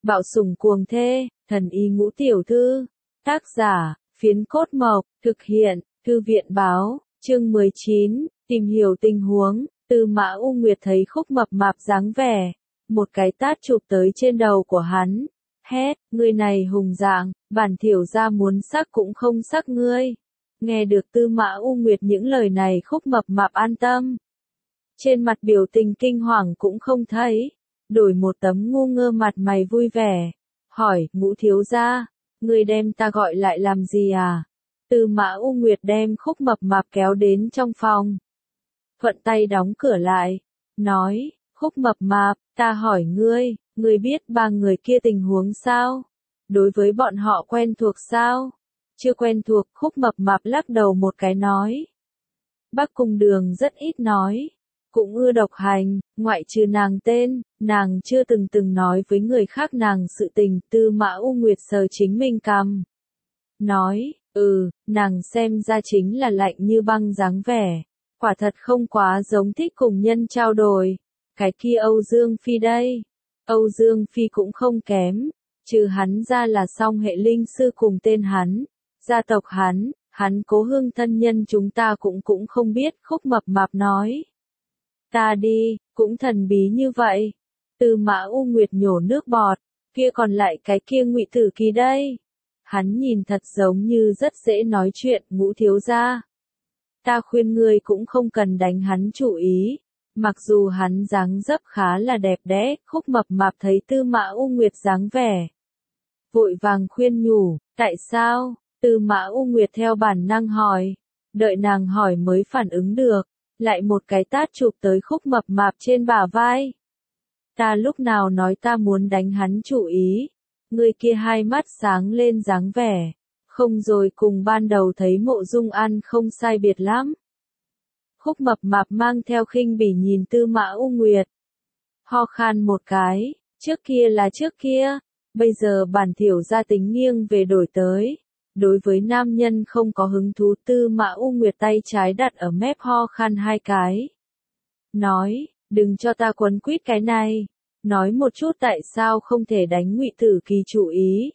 Bạo sủng cuồng thê, thần y ngũ tiểu thư. Tác giả, Phiến Cốt Mộc, thực hiện, Thư viện báo, chương 19, tìm hiểu tình huống. Tư Mã U Nguyệt thấy Khúc mập mạp dáng vẻ, một cái tát chụp tới trên đầu của hắn, hét, ngươi này hùng dạng, bản thiểu gia muốn sắc cũng không sắc ngươi. Nghe được Tư Mã U Nguyệt những lời này, Khúc mập mạp an tâm. Trên mặt biểu tình kinh hoàng cũng không thấy, đổi một tấm ngu ngơ mặt mày vui vẻ, hỏi, Ngũ thiếu gia, ngươi đem ta gọi lại làm gì à? Tư Mã U Nguyệt đem Khúc mập mạp kéo đến trong phòng, thuận tay đóng cửa lại, nói, Khúc mập mạp, ta hỏi ngươi biết ba người kia tình huống sao? Đối với bọn họ quen thuộc sao? Chưa quen thuộc. Khúc mập mạp lắc đầu một cái nói, Bắc Cung Đường rất ít nói, cũng ưa độc hành, ngoại trừ nàng tên, nàng chưa từng nói với người khác nàng sự tình. Tư Mã U Nguyệt sờ chính mình cằm, nói, nàng xem ra chính là lạnh như băng dáng vẻ, quả thật không quá giống thích cùng nhân trao đổi. Cái kia Âu Dương Phi đây, Âu Dương Phi cũng không kém, trừ hắn ra là song hệ linh sư cùng tên hắn, gia tộc hắn Cố Hương thân nhân chúng ta cũng không biết. Khúc mập mạp nói, ta đi, cũng thần bí như vậy. Tư Mã U Nguyệt nhổ nước bọt, kia còn lại cái kia Ngụy Tử Kỳ đây. Hắn nhìn thật giống như rất dễ nói chuyện. Ngũ thiếu gia, ta khuyên ngươi cũng không cần đánh hắn chủ ý, mặc dù hắn dáng dấp khá là đẹp đẽ. Khúc mập mạp thấy Tư Mã U Nguyệt dáng vẻ, vội vàng khuyên nhủ, tại sao? Tư Mã U Nguyệt theo bản năng hỏi, đợi nàng hỏi mới phản ứng được, lại một cái tát chụp tới Khúc mập mạp trên bả vai. Ta lúc nào nói ta muốn đánh hắn chủ ý? Người kia hai mắt sáng lên dáng vẻ, không rồi cùng ban đầu thấy Mộ Dung An không sai biệt lắm. Khúc mập mạp mang theo khinh bỉ nhìn Tư Mã U Nguyệt, ho khan một cái, trước kia là trước kia, bây giờ bản thiểu gia tính nghiêng về đổi tới. Đối với nam nhân không có hứng thú. Tư Mã U Nguyệt tay trái đặt ở mép, ho khan hai cái, nói, đừng cho ta quấn quýt cái này, nói một chút tại sao không thể đánh Ngụy Tử Kỳ chủ ý.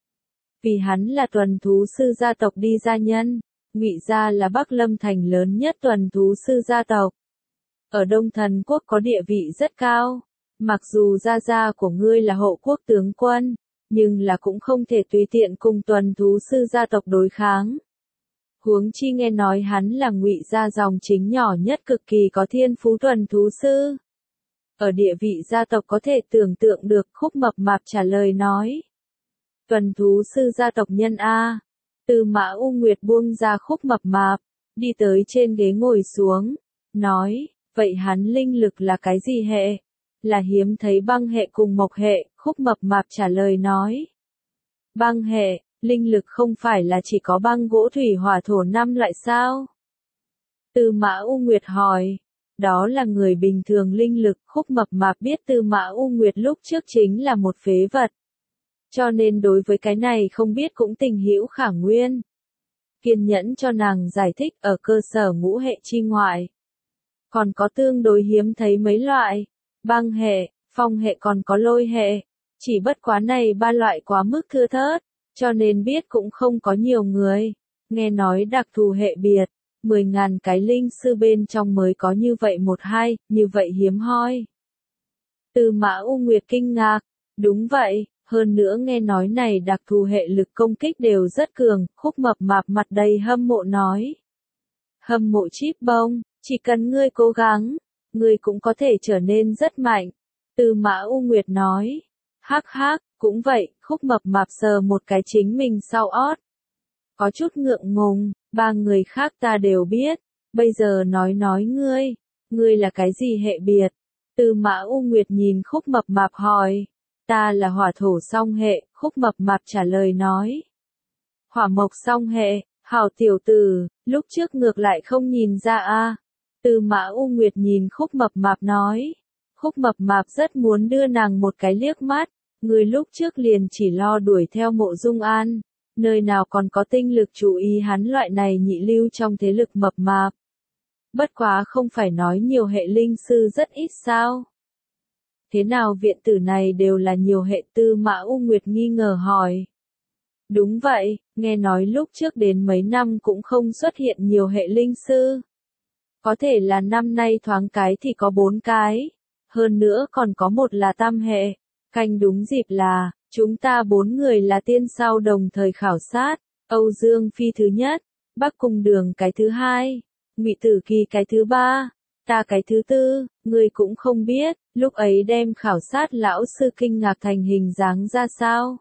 Vì hắn là tuần thú sư gia tộc đi gia nhân, Ngụy gia là Bắc Lâm thành lớn nhất tuần thú sư gia tộc, ở Đông Thần quốc có địa vị rất cao. Mặc dù gia của ngươi là hộ quốc tướng quân, nhưng là cũng không thể tùy tiện cùng tuần thú sư gia tộc đối kháng. Huống chi nghe nói hắn là Ngụy gia dòng chính nhỏ nhất cực kỳ có thiên phú tuần thú sư. Ở địa vị gia tộc có thể tưởng tượng được. Khúc mập mạp trả lời nói, tuần thú sư gia tộc nhân A. Tư Mã U Nguyệt buông ra Khúc mập mạp, đi tới trên ghế ngồi xuống, nói, vậy hắn linh lực là cái gì hệ? Là hiếm thấy băng hệ cùng mộc hệ. Khúc mập mạp trả lời nói, băng hệ, linh lực không phải là chỉ có băng gỗ thủy hỏa thổ 5 loại sao? Tư Mã U Nguyệt hỏi, đó là người bình thường linh lực. Khúc mập mạp biết Tư Mã U Nguyệt lúc trước chính là một phế vật, cho nên đối với cái này không biết cũng tình hữu khả nguyên. Kiên nhẫn cho nàng giải thích, ở cơ sở ngũ hệ chi ngoại, còn có tương đối hiếm thấy mấy loại, băng hệ, phong hệ còn có lôi hệ, chỉ bất quá này ba loại quá mức thưa thớt, cho nên biết cũng không có nhiều người. Nghe nói đặc thù hệ biệt, 10.000 cái linh sư bên trong mới có như vậy một hai, như vậy hiếm hoi. Tư Mã U Nguyệt kinh ngạc, đúng vậy, hơn nữa nghe nói này đặc thù hệ lực công kích đều rất cường. Khúc mập mạp mặt đầy hâm mộ nói, hâm mộ Chíp Bông, chỉ cần ngươi cố gắng, ngươi cũng có thể trở nên rất mạnh. Tư Mã U Nguyệt nói, hắc hắc, cũng vậy. Khúc mập mạp sờ một cái chính mình sau ót, có chút ngượng ngùng, ba người khác ta đều biết, bây giờ nói ngươi là cái gì hệ biệt? Tư Mã U Nguyệt nhìn Khúc mập mạp hỏi, ta là hỏa thổ song hệ. Khúc mập mạp trả lời nói, hỏa mộc song hệ, hảo tiểu tử, lúc trước ngược lại không nhìn ra a. Tư Mã U Nguyệt nhìn Khúc mập mạp nói, Khúc mập mạp rất muốn đưa nàng một cái liếc mắt, người lúc trước liền chỉ lo đuổi theo Mộ Dung An, nơi nào còn có tinh lực chú ý hắn loại này nhị lưu trong thế lực mập mạp. Bất quá không phải nói nhiều hệ linh sư rất ít sao? Thế nào viện tử này đều là nhiều hệ? Tư Mã U Nguyệt nghi ngờ hỏi. Đúng vậy, nghe nói lúc trước đến mấy năm cũng không xuất hiện nhiều hệ linh sư. Có thể là năm nay thoáng cái thì có 4 cái. Hơn nữa còn có một là tam hệ. Canh đúng dịp là, chúng ta 4 người là tiên sao đồng thời khảo sát. Âu Dương Phi thứ nhất, Bắc Cung Đường cái thứ hai, Ngụy Tử Kỳ cái thứ ba, ta cái thứ tư. Ngươi cũng không biết, lúc ấy đem khảo sát lão sư kinh ngạc thành hình dáng ra sao.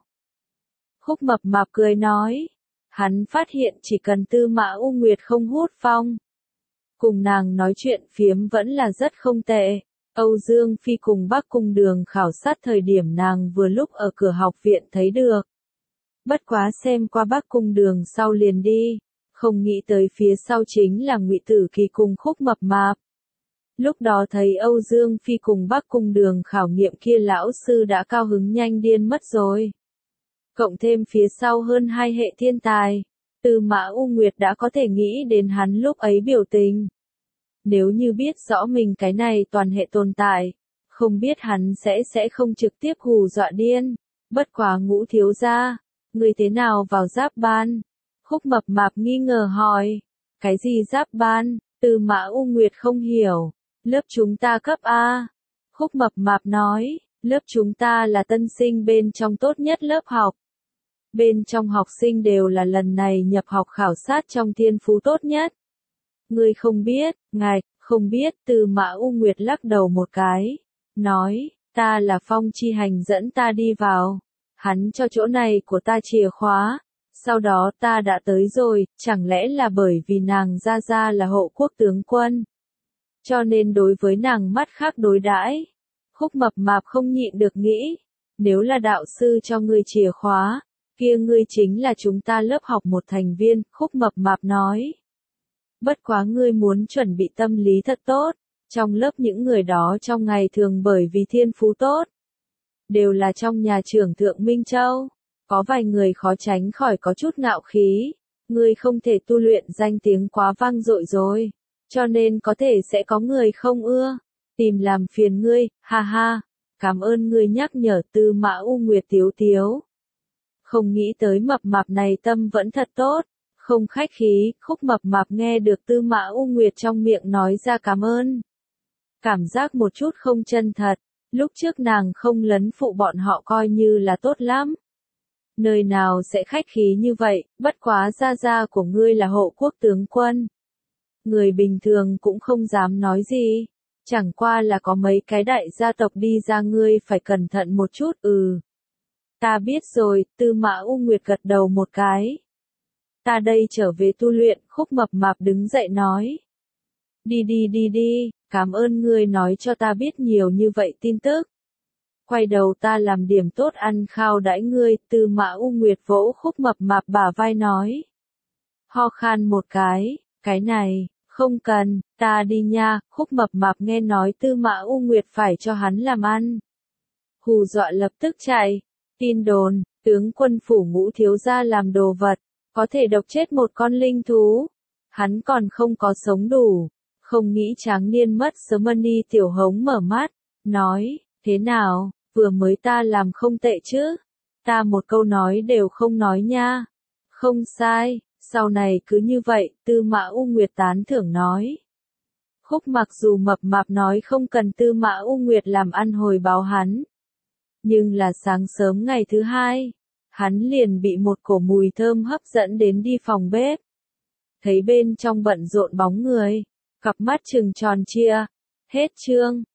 Khúc Mập Mạp cười nói, hắn phát hiện chỉ cần Tư Mã U Nguyệt không hút phong, cùng nàng nói chuyện phiếm vẫn là rất không tệ. Âu Dương Phi cùng Bắc Cung Đường khảo sát thời điểm nàng vừa lúc ở cửa học viện thấy được. Bất quá xem qua Bắc Cung Đường sau liền đi, không nghĩ tới phía sau chính là Ngụy Tử Kỳ cùng Khúc Mập Mạp. Lúc đó thấy Âu Dương Phi cùng Bắc Cung Đường khảo nghiệm kia lão sư đã cao hứng nhanh điên mất rồi. Cộng thêm phía sau hơn 2 hệ thiên tài, Tư Mã U Nguyệt đã có thể nghĩ đến hắn lúc ấy biểu tình. Nếu như biết rõ mình cái này toàn hệ tồn tại, không biết hắn sẽ không trực tiếp hù dọa điên. Bất quá Ngũ thiếu gia, người thế nào vào giáp ban? Khúc Mập Mạp nghi ngờ hỏi. Cái gì giáp ban? Tư Mã U Nguyệt không hiểu. Lớp chúng ta cấp A. Khúc Mập Mạp nói, lớp chúng ta là tân sinh bên trong tốt nhất lớp học. Bên trong học sinh đều là lần này nhập học khảo sát trong thiên phú tốt nhất. Ngươi không biết, ngài, không biết. Tư Mã U Nguyệt lắc đầu một cái, nói, ta là Phong Chi Hành dẫn ta đi vào. Hắn cho chỗ này của ta chìa khóa. Sau đó ta đã tới rồi, chẳng lẽ là bởi vì nàng ra là hộ quốc tướng quân. Cho nên đối với nàng mắt khác đối đãi. Khúc Mập Mạp không nhịn được nghĩ, nếu là đạo sư cho ngươi chìa khóa, kia ngươi chính là chúng ta lớp học một thành viên. Khúc Mập Mạp nói. Bất quá ngươi muốn chuẩn bị tâm lý thật tốt, trong lớp những người đó trong ngày thường bởi vì thiên phú tốt, đều là trong nhà trưởng Thượng Minh Châu, có vài người khó tránh khỏi có chút ngạo khí, ngươi không thể tu luyện danh tiếng quá vang dội rồi, cho nên có thể sẽ có người không ưa, tìm làm phiền ngươi. Ha ha, cảm ơn ngươi nhắc nhở. Tư Mã U Nguyệt tiếu tiếu. Không nghĩ tới Mập Mạp này tâm vẫn thật tốt. Không khách khí. Khúc Mập Mạp nghe được Tư Mã U Nguyệt trong miệng nói ra cảm ơn, cảm giác một chút không chân thật. Lúc trước nàng không lấn phụ bọn họ coi như là tốt lắm. Nơi nào sẽ khách khí như vậy, bất quá gia của ngươi là hộ quốc tướng quân. Người bình thường cũng không dám nói gì. Chẳng qua là có mấy cái đại gia tộc đi ra, ngươi phải cẩn thận một chút. Ta biết rồi. Tư Mã U Nguyệt gật đầu một cái. Ta đây trở về tu luyện. Khúc Mập Mạp đứng dậy nói. Đi, cảm ơn ngươi nói cho ta biết nhiều như vậy tin tức. Quay đầu ta làm điểm tốt ăn khao đãi ngươi. Tư Mã U Nguyệt vỗ Khúc Mập Mạp bả vai nói. Ho khan một cái này, không cần, ta đi nha. Khúc Mập Mạp nghe nói Tư Mã U Nguyệt phải cho hắn làm ăn, hù dọa lập tức chạy. Tin đồn, tướng quân phủ Ngũ thiếu gia làm đồ vật, có thể độc chết một con linh thú. Hắn còn không có sống đủ. Không nghĩ tráng niên mất sớm. Mani Tiểu Hống mở mắt, nói, thế nào, vừa mới ta làm không tệ chứ? Ta một câu nói đều không nói nha. Không sai, sau này cứ như vậy. Tư Mã U Nguyệt tán thưởng nói. Khúc mặc dù Mập Mạp nói không cần Tư Mã U Nguyệt làm ăn hồi báo hắn, nhưng là sáng sớm ngày thứ hai, hắn liền bị một cổ mùi thơm hấp dẫn đến đi phòng bếp. Thấy bên trong bận rộn bóng người, cặp mắt trừng tròn chia. Hết chương.